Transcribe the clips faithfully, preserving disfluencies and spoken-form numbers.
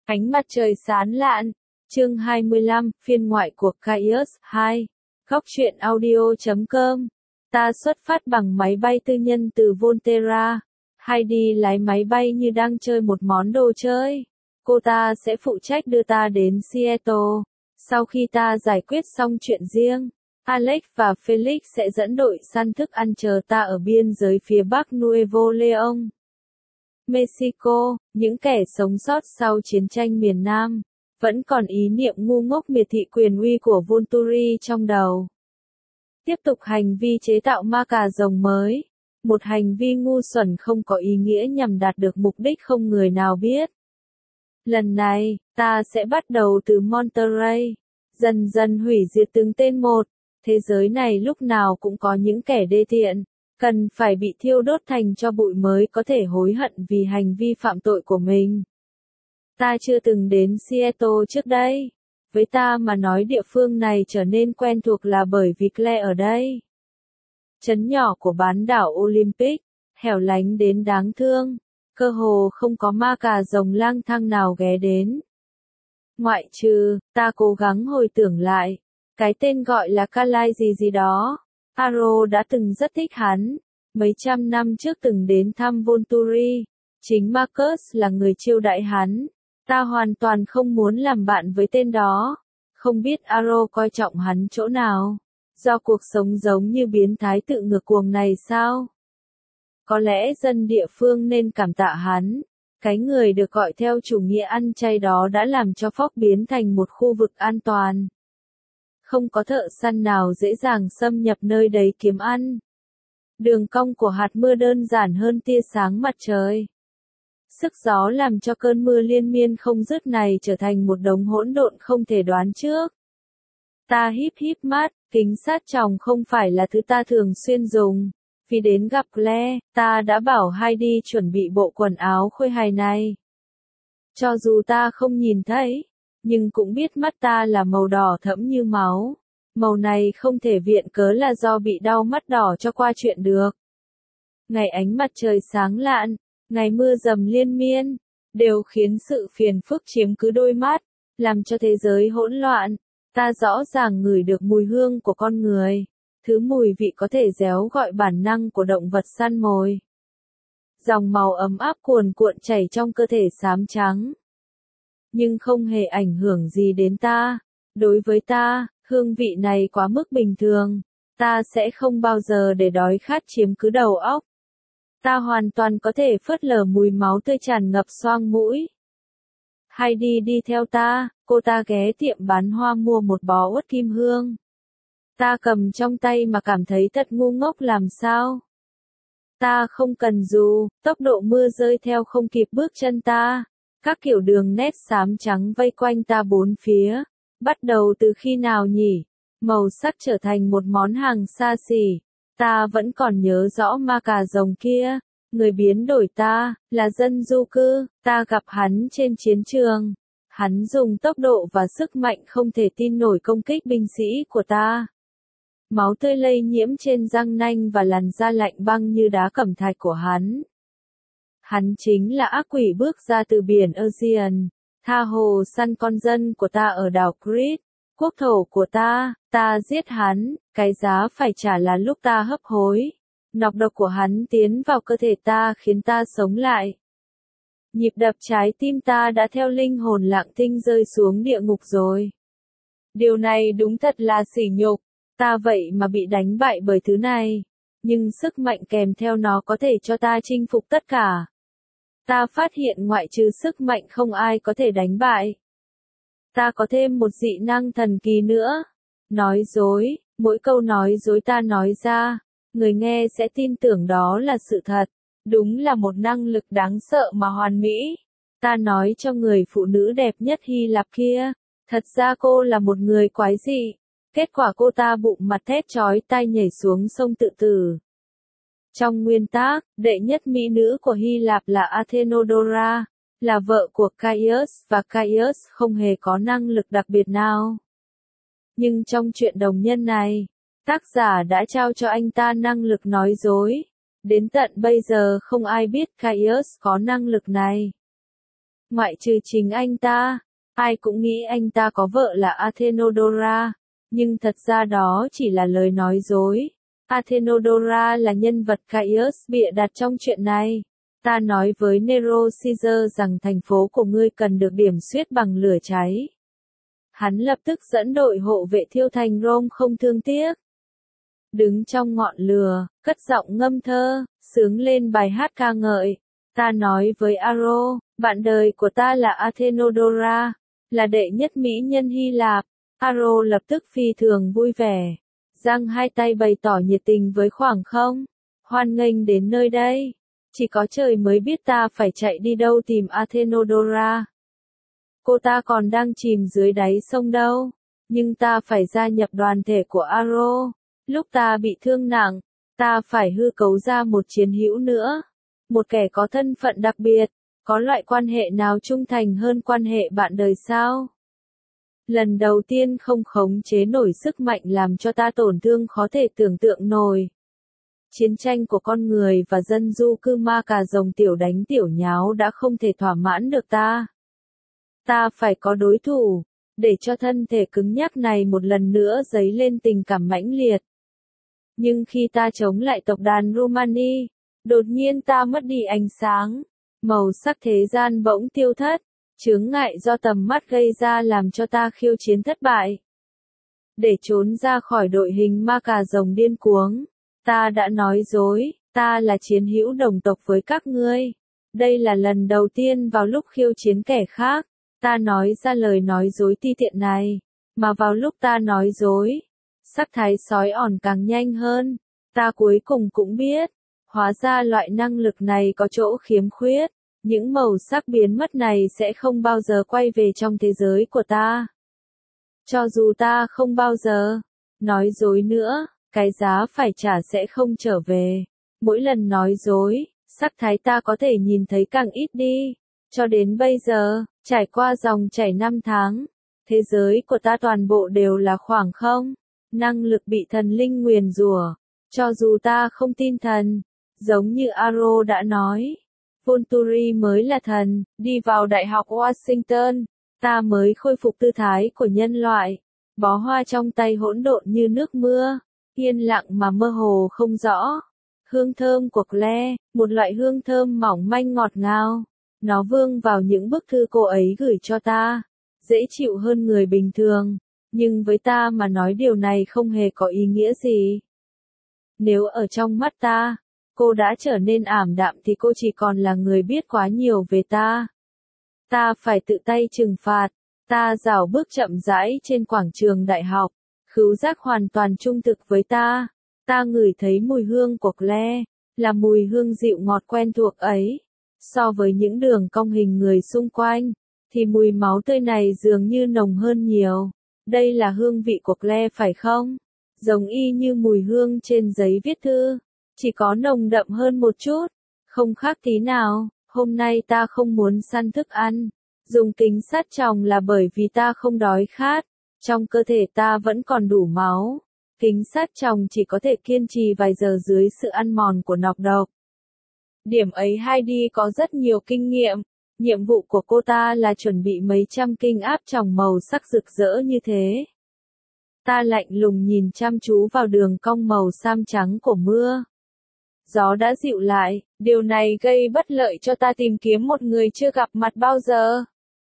Ánh mặt trời sáng lạn. Chương hai mươi lăm, phiên ngoại của Caius hai. Góc truyện audio chấm com. Ta xuất phát bằng máy bay tư nhân từ Volterra. Heidi lái máy bay như đang chơi một món đồ chơi. Cô ta sẽ phụ trách đưa ta đến Seattle. Sau khi ta giải quyết xong chuyện riêng, Alex và Felix sẽ dẫn đội săn thức ăn chờ ta ở biên giới phía bắc Nuevo León, Mexico. Những kẻ sống sót sau chiến tranh miền Nam vẫn còn ý niệm ngu ngốc miệt thị quyền uy của Volturi trong đầu. Tiếp tục hành vi chế tạo ma cà rồng mới, một hành vi ngu xuẩn không có ý nghĩa nhằm đạt được mục đích không người nào biết. Lần này, ta sẽ bắt đầu từ Monterrey, dần dần hủy diệt từng tên một. Thế giới này lúc nào cũng có những kẻ đê tiện, cần phải bị thiêu đốt thành tro bụi mới có thể hối hận vì hành vi phạm tội của mình. Ta chưa từng đến Seattle trước đây. Với ta mà nói địa phương này trở nên quen thuộc là bởi vì Claire ở đây. Trấn nhỏ của bán đảo Olympic, hẻo lánh đến đáng thương, cơ hồ không có ma cà rồng lang thang nào ghé đến. Ngoại trừ, ta cố gắng hồi tưởng lại, cái tên gọi là Calais gì gì đó. Aro đã từng rất thích hắn, mấy trăm năm trước từng đến thăm Volturi. Chính Marcus là người chiêu đãi hắn. Ta hoàn toàn không muốn làm bạn với tên đó. Không biết Aro coi trọng hắn chỗ nào. Do cuộc sống giống như biến thái tự ngược cuồng này sao? Có lẽ dân địa phương nên cảm tạ hắn. Cái người được gọi theo chủ nghĩa ăn chay đó đã làm cho Phóc biến thành một khu vực an toàn. Không có thợ săn nào dễ dàng xâm nhập nơi đấy kiếm ăn. Đường cong của hạt mưa đơn giản hơn tia sáng mặt trời. Sức gió làm cho cơn mưa liên miên không dứt này trở thành một đống hỗn độn không thể đoán trước. Ta híp híp mắt, kính sát tròng không phải là thứ ta thường xuyên dùng. Vì đến gặp Claire, ta đã bảo Heidi chuẩn bị bộ quần áo khôi hài này. Cho dù ta không nhìn thấy, nhưng cũng biết mắt ta là màu đỏ thẫm như máu. Màu này không thể viện cớ là do bị đau mắt đỏ cho qua chuyện được. Ngày ánh mặt trời sáng lạn, ngày mưa dầm liên miên, đều khiến sự phiền phức chiếm cứ đôi mắt, làm cho thế giới hỗn loạn. Ta rõ ràng ngửi được mùi hương của con người, thứ mùi vị có thể réo gọi bản năng của động vật săn mồi. Dòng màu ấm áp cuồn cuộn chảy trong cơ thể xám trắng. Nhưng không hề ảnh hưởng gì đến ta. Đối với ta, hương vị này quá mức bình thường. Ta sẽ không bao giờ để đói khát chiếm cứ đầu óc. Ta hoàn toàn có thể phớt lờ mùi máu tươi tràn ngập xoang mũi. Heidi đi theo ta, cô ta ghé tiệm bán hoa mua một bó uất kim hương. Ta cầm trong tay mà cảm thấy thật ngu ngốc làm sao. Ta không cần dù, tốc độ mưa rơi theo không kịp bước chân ta. Các kiểu đường nét xám trắng vây quanh ta bốn phía. Bắt đầu từ khi nào nhỉ? Màu sắc trở thành một món hàng xa xỉ. Ta vẫn còn nhớ rõ ma cà rồng kia. Người biến đổi ta, là dân du cư. Ta gặp hắn trên chiến trường. Hắn dùng tốc độ và sức mạnh không thể tin nổi công kích binh sĩ của ta. Máu tươi lây nhiễm trên răng nanh và làn da lạnh băng như đá cẩm thạch của hắn. Hắn chính là ác quỷ bước ra từ biển Aegean, tha hồ săn con dân của ta ở đảo Crete, quốc thổ của ta. Ta giết hắn, cái giá phải trả là lúc ta hấp hối. Nọc độc của hắn tiến vào cơ thể ta khiến ta sống lại. Nhịp đập trái tim ta đã theo linh hồn lặng thinh rơi xuống địa ngục rồi. Điều này đúng thật là sỉ nhục. Ta vậy mà bị đánh bại bởi thứ này. Nhưng sức mạnh kèm theo nó có thể cho ta chinh phục tất cả. Ta phát hiện ngoại trừ sức mạnh không ai có thể đánh bại. Ta có thêm một dị năng thần kỳ nữa. Nói dối, mỗi câu nói dối ta nói ra, người nghe sẽ tin tưởng đó là sự thật. Đúng là một năng lực đáng sợ mà hoàn mỹ. Ta nói cho người phụ nữ đẹp nhất Hy Lạp kia, thật ra cô là một người quái dị. Kết quả cô ta bụng mặt thét chói tai nhảy xuống sông tự tử. Trong nguyên tác, đệ nhất mỹ nữ của Hy Lạp là Athenodora, là vợ của Caius và Caius không hề có năng lực đặc biệt nào. Nhưng trong chuyện đồng nhân này, tác giả đã trao cho anh ta năng lực nói dối. Đến tận bây giờ không ai biết Caius có năng lực này. Ngoại trừ chính anh ta, ai cũng nghĩ anh ta có vợ là Athenodora, nhưng thật ra đó chỉ là lời nói dối. Athenodora là nhân vật Caius bịa đặt trong chuyện này. Ta nói với Nero Caesar rằng thành phố của ngươi cần được điểm xuyết bằng lửa cháy. Hắn lập tức dẫn đội hộ vệ thiêu thành Rome không thương tiếc. Đứng trong ngọn lửa, cất giọng ngâm thơ, sướng lên bài hát ca ngợi. Ta nói với Aro, bạn đời của ta là Athenodora, là đệ nhất mỹ nhân Hy Lạp. Aro lập tức phi thường vui vẻ, giang hai tay bày tỏ nhiệt tình với khoảng không. Hoan nghênh đến nơi đây. Chỉ có trời mới biết ta phải chạy đi đâu tìm Athenodora. Cô ta còn đang chìm dưới đáy sông đâu. Nhưng ta phải gia nhập đoàn thể của Aro. Lúc ta bị thương nặng, ta phải hư cấu ra một chiến hữu nữa. Một kẻ có thân phận đặc biệt. Có loại quan hệ nào trung thành hơn quan hệ bạn đời sao? Lần đầu tiên không khống chế nổi sức mạnh làm cho ta tổn thương khó thể tưởng tượng nổi. Chiến tranh của con người và dân du cư ma cà rồng tiểu đánh tiểu nháo đã không thể thỏa mãn được ta. Ta phải có đối thủ, để cho thân thể cứng nhắc này một lần nữa dấy lên tình cảm mãnh liệt. Nhưng khi ta chống lại tộc đàn Romani, đột nhiên ta mất đi ánh sáng, màu sắc thế gian bỗng tiêu thất, chướng ngại do tầm mắt gây ra làm cho ta khiêu chiến thất bại. Để trốn ra khỏi đội hình ma cà rồng điên cuồng, ta đã nói dối, ta là chiến hữu đồng tộc với các ngươi. Đây là lần đầu tiên vào lúc khiêu chiến kẻ khác, ta nói ra lời nói dối ti tiện này, mà vào lúc ta nói dối, sắc thái sói ỏn càng nhanh hơn. Ta cuối cùng cũng biết, hóa ra loại năng lực này có chỗ khiếm khuyết. Những màu sắc biến mất này sẽ không bao giờ quay về trong thế giới của ta. Cho dù ta không bao giờ nói dối nữa, cái giá phải trả sẽ không trở về. Mỗi lần nói dối, sắc thái ta có thể nhìn thấy càng ít đi. Cho đến bây giờ, trải qua dòng chảy năm tháng, thế giới của ta toàn bộ đều là khoảng không. Năng lực bị thần linh nguyền rủa. Cho dù ta không tin thần, giống như Aro đã nói. Volturi mới là thần, đi vào Đại học Washington, ta mới khôi phục tư thái của nhân loại. Bó hoa trong tay hỗn độn như nước mưa, yên lặng mà mơ hồ không rõ. Hương thơm của Claire, một loại hương thơm mỏng manh ngọt ngào. Nó vương vào những bức thư cô ấy gửi cho ta, dễ chịu hơn người bình thường. Nhưng với ta mà nói điều này không hề có ý nghĩa gì. Nếu ở trong mắt ta, cô đã trở nên ảm đạm thì cô chỉ còn là người biết quá nhiều về ta. Ta phải tự tay trừng phạt. Ta rảo bước chậm rãi trên quảng trường đại học. Khứu giác hoàn toàn trung thực với ta. Ta ngửi thấy mùi hương của Claire, là mùi hương dịu ngọt quen thuộc ấy. So với những đường cong hình người xung quanh, thì mùi máu tươi này dường như nồng hơn nhiều. Đây là hương vị của Claire phải không? Giống y như mùi hương trên giấy viết thư. Chỉ có nồng đậm hơn một chút, không khác tí nào. Hôm nay ta không muốn săn thức ăn, dùng kính sát tròng là bởi vì ta không đói khát, trong cơ thể ta vẫn còn đủ máu. Kính sát tròng chỉ có thể kiên trì vài giờ dưới sự ăn mòn của nọc độc. Điểm ấy Heidi có rất nhiều kinh nghiệm, nhiệm vụ của cô ta là chuẩn bị mấy trăm kinh áp tròng màu sắc rực rỡ như thế. Ta lạnh lùng nhìn chăm chú vào đường cong màu sam trắng của mưa. Gió đã dịu lại, điều này gây bất lợi cho ta tìm kiếm một người chưa gặp mặt bao giờ.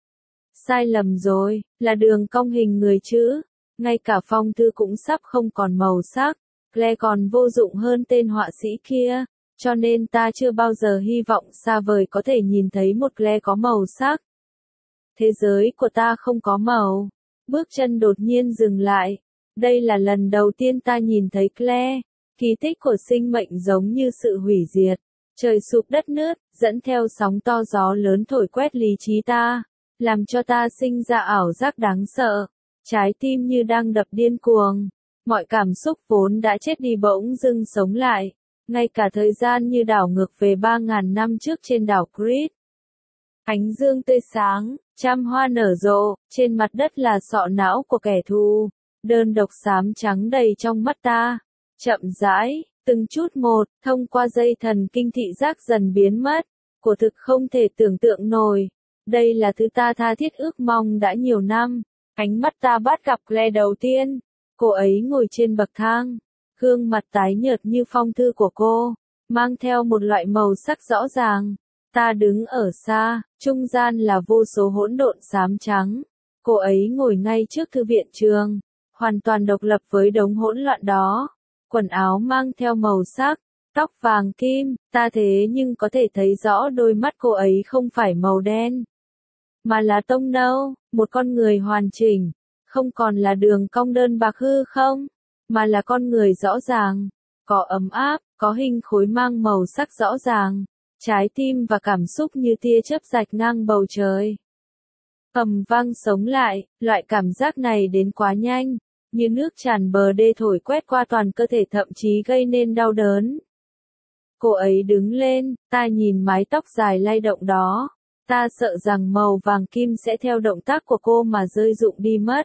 Sai lầm rồi, là đường cong hình người chứ. Ngay cả phong thư cũng sắp không còn màu sắc. Claire còn vô dụng hơn tên họa sĩ kia, cho nên ta chưa bao giờ hy vọng xa vời có thể nhìn thấy một Claire có màu sắc. Thế giới của ta không có màu. Bước chân đột nhiên dừng lại. Đây là lần đầu tiên ta nhìn thấy Claire. Kỳ tích của sinh mệnh giống như sự hủy diệt. Trời sụp đất nứt, dẫn theo sóng to gió lớn thổi quét lý trí ta, làm cho ta sinh ra ảo giác đáng sợ. Trái tim như đang đập điên cuồng. Mọi cảm xúc vốn đã chết đi bỗng dưng sống lại. Ngay cả thời gian như đảo ngược về ba ngàn năm trước trên đảo Crete. Ánh dương tươi sáng, trăm hoa nở rộ, trên mặt đất là sọ não của kẻ thù. Đơn độc xám trắng đầy trong mắt ta. Chậm rãi, từng chút một, thông qua dây thần kinh thị giác dần biến mất. Của thực không thể tưởng tượng nổi. Đây là thứ ta tha thiết ước mong đã nhiều năm. Ánh mắt ta bắt gặp Claire đầu tiên. Cô ấy ngồi trên bậc thang. Gương mặt tái nhợt như phong thư của cô, mang theo một loại màu sắc rõ ràng. Ta đứng ở xa, trung gian là vô số hỗn độn xám trắng. Cô ấy ngồi ngay trước thư viện trường, hoàn toàn độc lập với đống hỗn loạn đó. Quần áo mang theo màu sắc, tóc vàng kim, ta thế nhưng có thể thấy rõ đôi mắt cô ấy không phải màu đen, mà là tông nâu, một con người hoàn chỉnh, không còn là đường cong đơn bạc hư không, mà là con người rõ ràng, có ấm áp, có hình khối mang màu sắc rõ ràng, trái tim và cảm xúc như tia chớp rạch ngang bầu trời. Ầm vang sống lại, loại cảm giác này đến quá nhanh, như nước tràn bờ đê thổi quét qua toàn cơ thể thậm chí gây nên đau đớn. Cô ấy đứng lên, ta nhìn mái tóc dài lay động đó, ta sợ rằng màu vàng kim sẽ theo động tác của cô mà rơi rụng đi mất.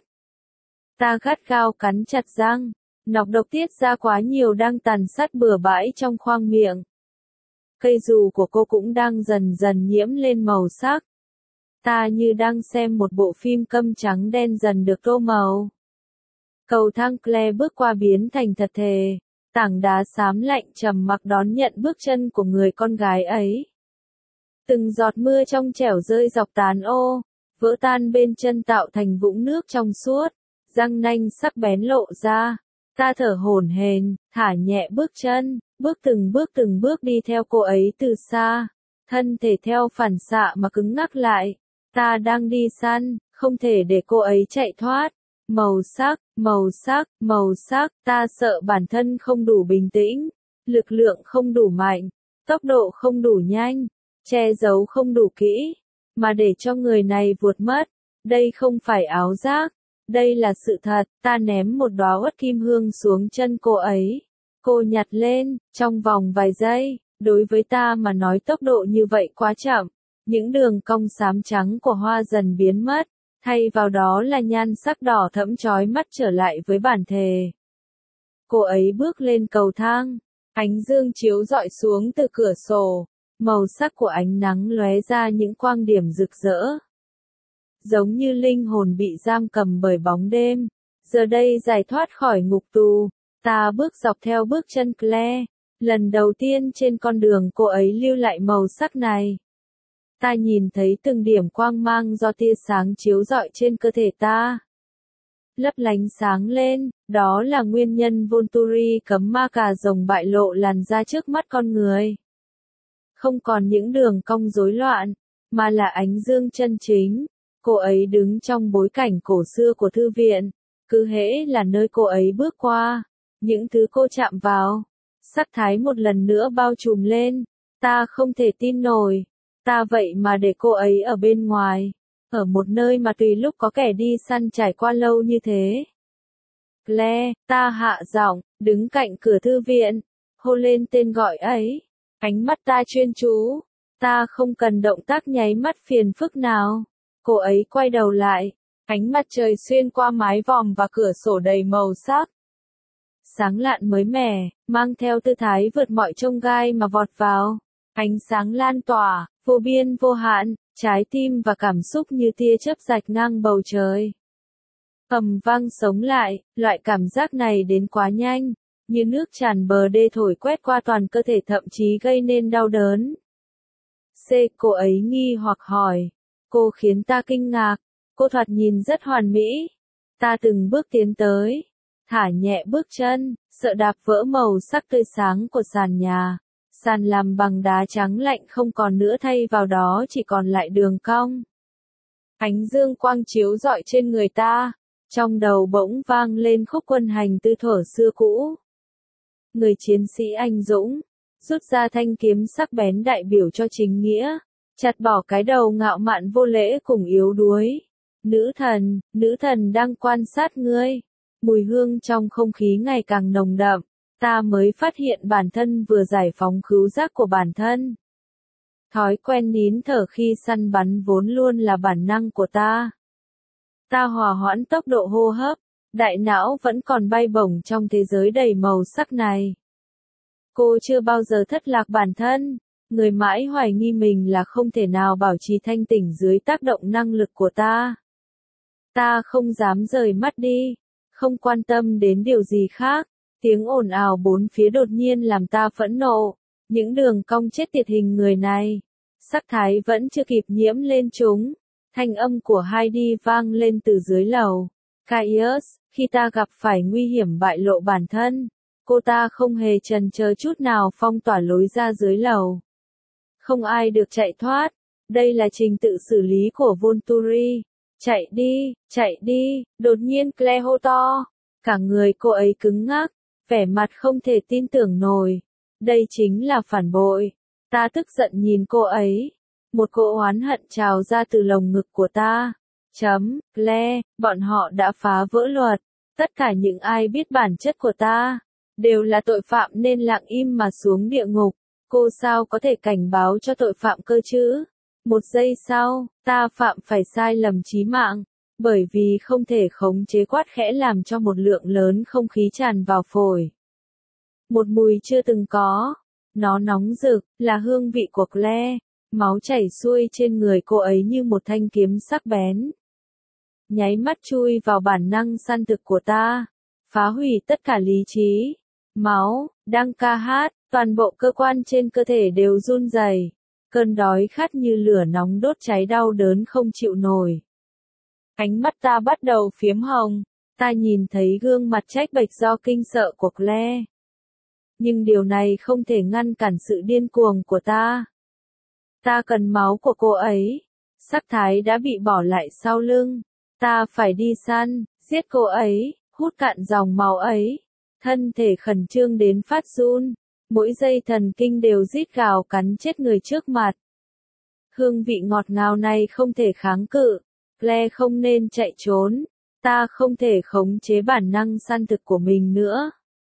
Ta gắt gao cắn chặt răng, nọc độc tiết ra quá nhiều đang tàn sát bừa bãi trong khoang miệng. Cây dù của cô cũng đang dần dần nhiễm lên màu sắc. Ta như đang xem một bộ phim câm trắng đen dần được tô màu. Cầu thang Claire bước qua biến thành thật thề, tảng đá xám lạnh trầm mặc đón nhận bước chân của người con gái ấy. Từng giọt mưa trong trẻo rơi dọc tán ô, vỡ tan bên chân tạo thành vũng nước trong suốt, răng nanh sắc bén lộ ra. Ta thở hổn hển, thả nhẹ bước chân, bước từng bước từng bước đi theo cô ấy từ xa, thân thể theo phản xạ mà cứng ngắc lại. Ta đang đi săn, không thể để cô ấy chạy thoát. Màu sắc, màu sắc, màu sắc, ta sợ bản thân không đủ bình tĩnh, lực lượng không đủ mạnh, tốc độ không đủ nhanh, che giấu không đủ kỹ, mà để cho người này vụt mất. Đây không phải ảo giác, đây là sự thật. Ta ném một đóa uất kim hương xuống chân cô ấy. Cô nhặt lên, trong vòng vài giây, đối với ta mà nói tốc độ như vậy quá chậm. Những đường cong xám trắng của hoa dần biến mất, thay vào đó là nhan sắc đỏ thẫm chói mắt trở lại với bản thể. Cô ấy bước lên cầu thang, ánh dương chiếu rọi xuống từ cửa sổ, màu sắc của ánh nắng lóe ra những quang điểm rực rỡ. Giống như linh hồn bị giam cầm bởi bóng đêm, giờ đây giải thoát khỏi ngục tù, ta bước dọc theo bước chân Claire, lần đầu tiên trên con đường cô ấy lưu lại màu sắc này. Ta nhìn thấy từng điểm quang mang do tia sáng chiếu rọi trên cơ thể ta. Lấp lánh sáng lên, đó là nguyên nhân Volturi cấm ma cà rồng bại lộ làn da trước mắt con người. Không còn những đường cong rối loạn, mà là ánh dương chân chính. Cô ấy đứng trong bối cảnh cổ xưa của thư viện, cứ hễ là nơi cô ấy bước qua, những thứ cô chạm vào, sắc thái một lần nữa bao trùm lên. Ta không thể tin nổi. Ta vậy mà để cô ấy ở bên ngoài, ở một nơi mà tùy lúc có kẻ đi săn trải qua lâu như thế. Claire, ta hạ giọng, đứng cạnh cửa thư viện, hô lên tên gọi ấy. Ánh mắt ta chuyên chú, ta không cần động tác nháy mắt phiền phức nào. Cô ấy quay đầu lại, ánh mặt trời xuyên qua mái vòm và cửa sổ đầy màu sắc. Sáng lạn mới mẻ, mang theo tư thái vượt mọi chông gai mà vọt vào. Ánh sáng lan tỏa, vô biên vô hạn, trái tim và cảm xúc như tia chớp rạch ngang bầu trời. Ầm vang sống lại, loại cảm giác này đến quá nhanh, như nước tràn bờ đê thổi quét qua toàn cơ thể thậm chí gây nên đau đớn. C. Cô ấy nghi hoặc hỏi. Cô khiến ta kinh ngạc, cô thoạt nhìn rất hoàn mỹ. Ta từng bước tiến tới, thả nhẹ bước chân, sợ đạp vỡ màu sắc tươi sáng của sàn nhà. Sàn làm bằng đá trắng lạnh không còn nữa, thay vào đó chỉ còn lại đường cong. Ánh dương quang chiếu rọi trên người ta, trong đầu bỗng vang lên khúc quân hành tư thuở xưa cũ. Người chiến sĩ anh dũng, rút ra thanh kiếm sắc bén đại biểu cho chính nghĩa, chặt bỏ cái đầu ngạo mạn vô lễ cùng yếu đuối. Nữ thần, nữ thần đang quan sát ngươi. Mùi hương trong không khí ngày càng nồng đậm. Ta mới phát hiện bản thân vừa giải phóng khứu giác của bản thân. Thói quen nín thở khi săn bắn vốn luôn là bản năng của ta. Ta hòa hoãn tốc độ hô hấp, đại não vẫn còn bay bổng trong thế giới đầy màu sắc này. Cô chưa bao giờ thất lạc bản thân, Người mãi hoài nghi mình là không thể nào bảo trì thanh tỉnh dưới tác động năng lực của ta. Ta không dám rời mắt đi, không quan tâm đến điều gì khác. Tiếng ồn ào bốn phía đột nhiên làm ta phẫn nộ. Những đường cong chết tiệt hình người này. Sắc thái vẫn chưa kịp nhiễm lên chúng. Thanh âm của Heidi vang lên từ dưới lầu. Caius, khi ta gặp phải nguy hiểm bại lộ bản thân, cô ta không hề chần chờ chút nào phong tỏa lối ra dưới lầu. Không ai được chạy thoát. Đây là trình tự xử lý của Volturi. Chạy đi, chạy đi, đột nhiên Claire hô to. Cả người cô ấy cứng ngắc, vẻ mặt không thể tin tưởng nổi. Đây chính là phản bội. Ta tức giận nhìn cô ấy. Một cỗ oán hận trào ra từ lồng ngực của ta. Chấm, Claire, bọn họ đã phá vỡ luật. Tất cả những ai biết bản chất của ta, đều là tội phạm nên lặng im mà xuống địa ngục. Cô sao có thể cảnh báo cho tội phạm cơ chứ? Một giây sau, ta phạm phải sai lầm chí mạng, bởi vì không thể khống chế quát khẽ làm cho một lượng lớn không khí tràn vào phổi. Một mùi chưa từng có. Nó nóng rực, là hương vị của Claire. Máu chảy xuôi trên người cô ấy như một thanh kiếm sắc bén. Nháy mắt chui vào bản năng săn thực của ta. Phá hủy tất cả lý trí. Máu, đang ca hát, toàn bộ cơ quan trên cơ thể đều run rẩy. Cơn đói khát như lửa nóng đốt cháy đau đớn không chịu nổi. Ánh mắt ta bắt đầu phiếm hồng. Ta nhìn thấy gương mặt trách bệch do kinh sợ của Claire. Nhưng điều này không thể ngăn cản sự điên cuồng của ta. Ta cần máu của cô ấy. Sắc thái đã bị bỏ lại sau lưng. Ta phải đi săn, giết cô ấy, hút cạn dòng máu ấy. Thân thể khẩn trương đến phát run. Mỗi giây thần kinh đều rít gào cắn chết người trước mặt. Hương vị ngọt ngào này không thể kháng cự. Claire không nên chạy trốn. Ta không thể khống chế bản năng săn thực của mình nữa.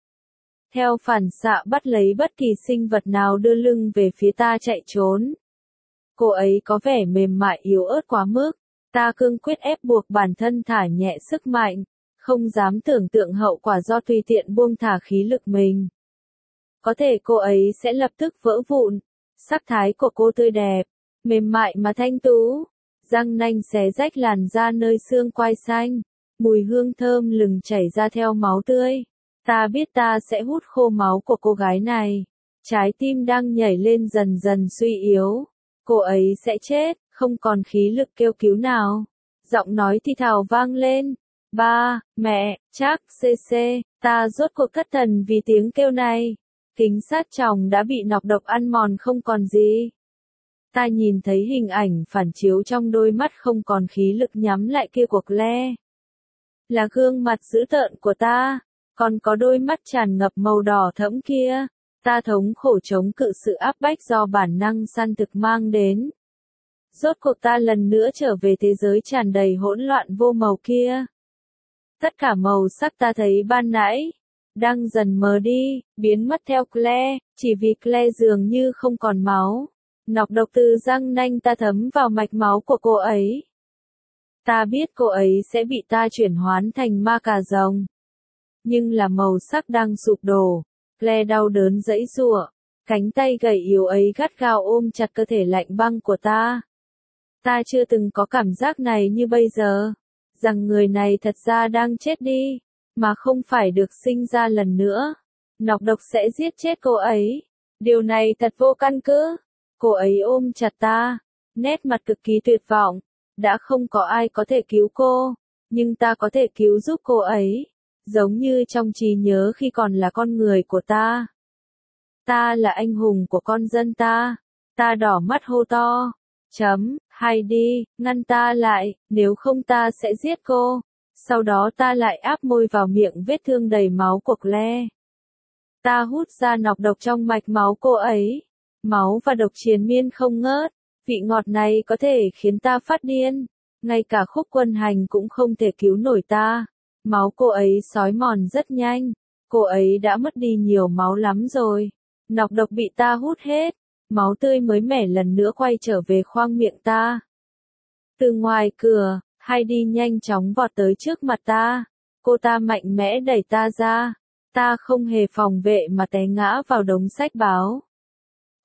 Theo phản xạ bắt lấy bất kỳ sinh vật nào đưa lưng về phía ta chạy trốn. Cô ấy có vẻ mềm mại yếu ớt quá mức. Ta cương quyết ép buộc bản thân thả nhẹ sức mạnh. Không dám tưởng tượng hậu quả do tùy tiện buông thả khí lực mình. Có thể cô ấy sẽ lập tức vỡ vụn. Sắc thái của cô tươi đẹp, mềm mại mà thanh tú. Răng nanh xé rách làn da nơi xương quai xanh. Mùi hương thơm lừng chảy ra theo máu tươi. Ta biết ta sẽ hút khô máu của cô gái này. Trái tim đang nhảy lên dần dần suy yếu. Cô ấy sẽ chết, không còn khí lực kêu cứu nào. Giọng nói thì thào vang lên. Ba, mẹ, chắc, xê xê, ta rốt cuộc thất thần vì tiếng kêu này. Kính sát tròng đã bị nọc độc ăn mòn không còn gì. Ta nhìn thấy hình ảnh phản chiếu trong đôi mắt không còn khí lực nhắm lại kia của Claire. Là gương mặt dữ tợn của ta, còn có đôi mắt tràn ngập màu đỏ thẫm kia. Ta thống khổ chống cự sự áp bách do bản năng săn thực mang đến. Rốt cuộc ta lần nữa trở về thế giới tràn đầy hỗn loạn vô màu kia. Tất cả màu sắc ta thấy ban nãy đang dần mờ đi, biến mất theo Claire, chỉ vì Claire dường như không còn máu. Nọc độc từ răng nanh ta thấm vào mạch máu của cô ấy. Ta biết cô ấy sẽ bị ta chuyển hóa thành ma cà rồng. Nhưng là màu sắc đang sụp đổ. Claire đau đớn giãy giụa, cánh tay gầy yếu ấy gắt gao ôm chặt cơ thể lạnh băng của ta. Ta chưa từng có cảm giác này như bây giờ, rằng người này thật ra đang chết đi, mà không phải được sinh ra lần nữa. Nọc độc sẽ giết chết cô ấy. Điều này thật vô căn cứ. Cô ấy ôm chặt ta, nét mặt cực kỳ tuyệt vọng. Đã không có ai có thể cứu cô, nhưng ta có thể cứu giúp cô ấy. Giống như trong trí nhớ khi còn là con người của ta. Ta là anh hùng của con dân ta. Ta đỏ mắt hô to. Chấm, Heidi, ngăn ta lại, nếu không ta sẽ giết cô. Sau đó ta lại áp môi vào miệng vết thương đầy máu của Claire. Ta hút ra nọc độc trong mạch máu cô ấy. Máu và độc triền miên không ngớt. Vị ngọt này có thể khiến ta phát điên. Ngay cả Khúc Quân Hành cũng không thể cứu nổi ta. Máu cô ấy xói mòn rất nhanh. Cô ấy đã mất đi nhiều máu lắm rồi. Nọc độc bị ta hút hết. Máu tươi mới mẻ lần nữa quay trở về khoang miệng ta. Từ ngoài cửa, Heidi nhanh chóng vọt tới trước mặt ta. Cô ta mạnh mẽ đẩy ta ra. Ta không hề phòng vệ mà té ngã vào đống sách báo.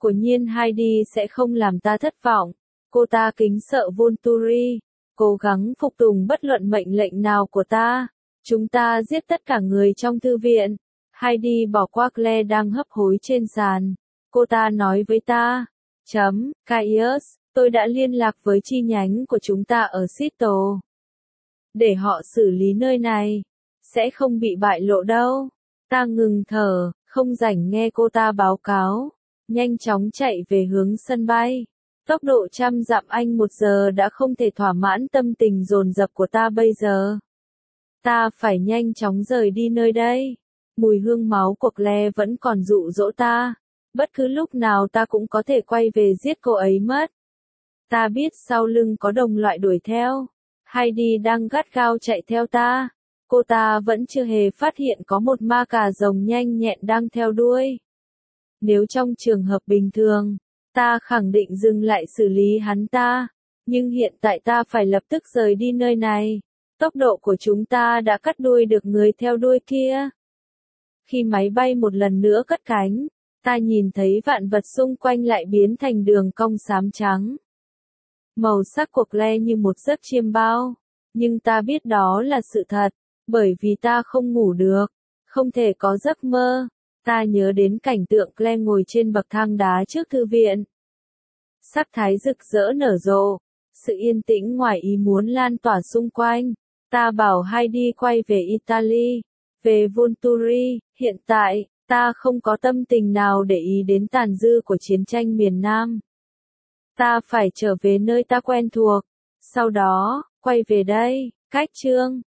Quả nhiên Heidi sẽ không làm ta thất vọng. Cô ta kính sợ Volturi, cố gắng phục tùng bất luận mệnh lệnh nào của ta. Chúng ta giết tất cả người trong thư viện. Heidi bỏ qua Claire đang hấp hối trên sàn. Cô ta nói với ta, chấm, Caius, tôi đã liên lạc với chi nhánh của chúng ta ở Seattle. Để họ xử lý nơi này. Sẽ không bị bại lộ đâu. Ta ngừng thở, không rảnh nghe cô ta báo cáo. Nhanh chóng chạy về hướng sân bay. Tốc độ trăm dặm anh một giờ đã không thể thỏa mãn tâm tình dồn dập của ta bây giờ. Ta phải nhanh chóng rời đi nơi đây. Mùi hương máu của Claire vẫn còn dụ dỗ ta. Bất cứ lúc nào ta cũng có thể quay về giết cô ấy mất. Ta biết sau lưng có đồng loại đuổi theo. Heidi đang gắt gao chạy theo ta. Cô ta vẫn chưa hề phát hiện có một ma cà rồng nhanh nhẹn đang theo đuôi. Nếu trong trường hợp bình thường, ta khẳng định dừng lại xử lý hắn ta. Nhưng hiện tại ta phải lập tức rời đi nơi này. Tốc độ của chúng ta đã cắt đuôi được người theo đuôi kia. Khi máy bay một lần nữa cất cánh, ta nhìn thấy vạn vật xung quanh lại biến thành đường cong xám trắng. Màu sắc của Claire như một giấc chiêm bao. Nhưng ta biết đó là sự thật, bởi vì ta không ngủ được. Không thể có giấc mơ. Ta nhớ đến cảnh tượng Claire ngồi trên bậc thang đá trước thư viện. Sắc thái rực rỡ nở rộ. Sự yên tĩnh ngoài ý muốn lan tỏa xung quanh. Ta bảo Heidi quay về Italy. Về Volturi, hiện tại, ta không có tâm tình nào để ý đến tàn dư của chiến tranh miền Nam. Ta phải trở về nơi ta quen thuộc. Sau đó, quay về đây. Cách chương